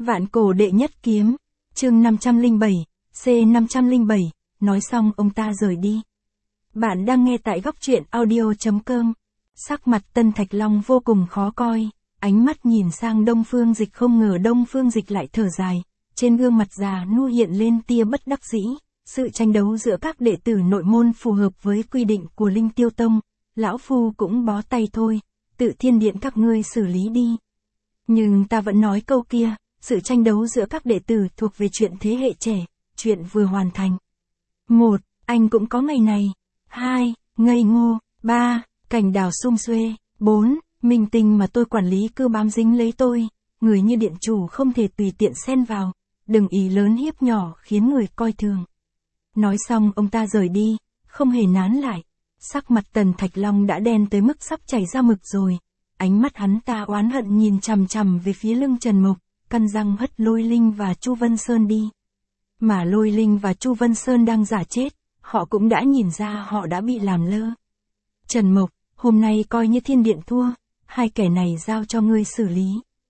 Vạn cổ đệ nhất kiếm, chương 507, C507, nói xong ông ta rời đi. Bạn đang nghe tại góc truyện audio.com. Sắc mặt Tân Thạch Long vô cùng khó coi, ánh mắt nhìn sang Đông Phương Dịch, không ngờ Đông Phương Dịch lại thở dài, trên gương mặt già nua hiện lên tia bất đắc dĩ. Sự tranh đấu giữa các đệ tử nội môn phù hợp với quy định của Linh Tiêu Tông, lão phu cũng bó tay thôi, Tự Thiên Điện các ngươi xử lý đi. Nhưng ta vẫn nói câu kia, sự tranh đấu giữa các đệ tử thuộc về chuyện thế hệ trẻ, chuyện vừa hoàn thành. 1. Anh cũng có ngày này. 2. Ngây ngô. 3. Cảnh đào sum xuê. 4. Minh tinh mà tôi quản lý cứ bám dính lấy tôi, người như điện chủ không thể tùy tiện xen vào, đừng ý lớn hiếp nhỏ khiến người coi thường. Nói xong ông ta rời đi, không hề nán lại. Sắc mặt Tần Thạch Long đã đen tới mức sắp chảy ra mực rồi. Ánh mắt hắn ta oán hận nhìn chằm chằm về phía lưng Trần Mộc, căn răng hất Lôi Linh và Chu Vân Sơn đi. Mà Lôi Linh và Chu Vân Sơn đang giả chết, họ cũng đã nhìn ra họ đã bị làm lơ. Trần Mộc, hôm nay coi như Thiên Điện thua, hai kẻ này giao cho ngươi xử lý.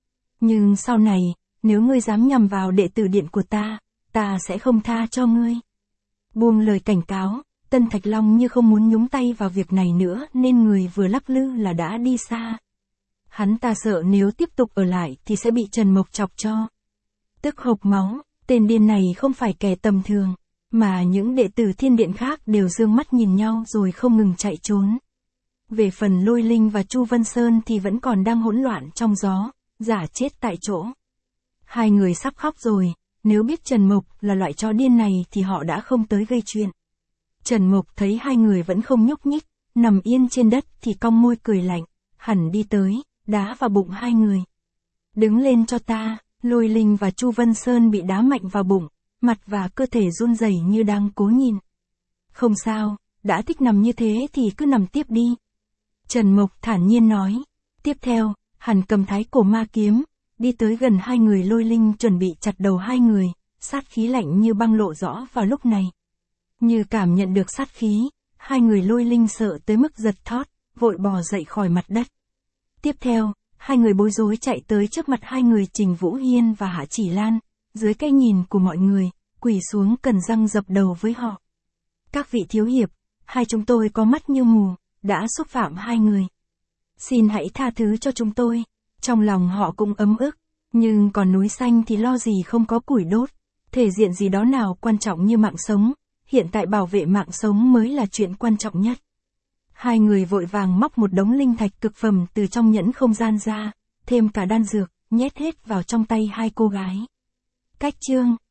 Nhưng sau này, nếu ngươi dám nhằm vào đệ tử điện của ta sẽ không tha cho ngươi. Buông lời cảnh cáo, Tân Thạch Long như không muốn nhúng tay vào việc này nữa nên người vừa lắc lư là đã đi xa. Hắn ta sợ nếu tiếp tục ở lại thì sẽ bị Trần Mộc chọc cho. Tức hộc máu, tên điên này không phải kẻ tầm thường, mà những đệ tử Thiên Điện khác đều dương mắt nhìn nhau rồi không ngừng chạy trốn. Về phần Lôi Linh và Chu Vân Sơn thì vẫn còn đang hỗn loạn trong gió, giả chết tại chỗ. Hai người sắp khóc rồi, nếu biết Trần Mộc là loại chó điên này thì họ đã không tới gây chuyện. Trần Mộc thấy hai người vẫn không nhúc nhích, nằm yên trên đất thì cong môi cười lạnh, hẳn đi tới, đá vào bụng hai người. Đứng lên cho ta. Lôi Linh và Chu Vân Sơn bị đá mạnh vào bụng, mặt và cơ thể run rẩy như đang cố nhìn. Không sao, đã thích nằm như thế thì cứ nằm tiếp đi. Trần Mộc thản nhiên nói. Tiếp theo, hắn cầm Thái Cổ Ma Kiếm, đi tới gần hai người Lôi Linh chuẩn bị chặt đầu hai người, sát khí lạnh như băng lộ rõ vào lúc này. Như cảm nhận được sát khí, hai người Lôi Linh sợ tới mức giật thót, vội bò dậy khỏi mặt đất. Tiếp theo, hai người bối rối chạy tới trước mặt hai người Trình Vũ Hiên và Hạ Chỉ Lan, dưới cái nhìn của mọi người, quỳ xuống cắn răng dập đầu với họ. Các vị thiếu hiệp, hai chúng tôi có mắt như mù, đã xúc phạm hai người. Xin hãy tha thứ cho chúng tôi. Trong lòng họ cũng ấm ức, nhưng còn núi xanh thì lo gì không có củi đốt, thể diện gì đó nào quan trọng như mạng sống, hiện tại bảo vệ mạng sống mới là chuyện quan trọng nhất. Hai người vội vàng móc một đống linh thạch cực phẩm từ trong nhẫn không gian ra, thêm cả đan dược, nhét hết vào trong tay hai cô gái. Cách chương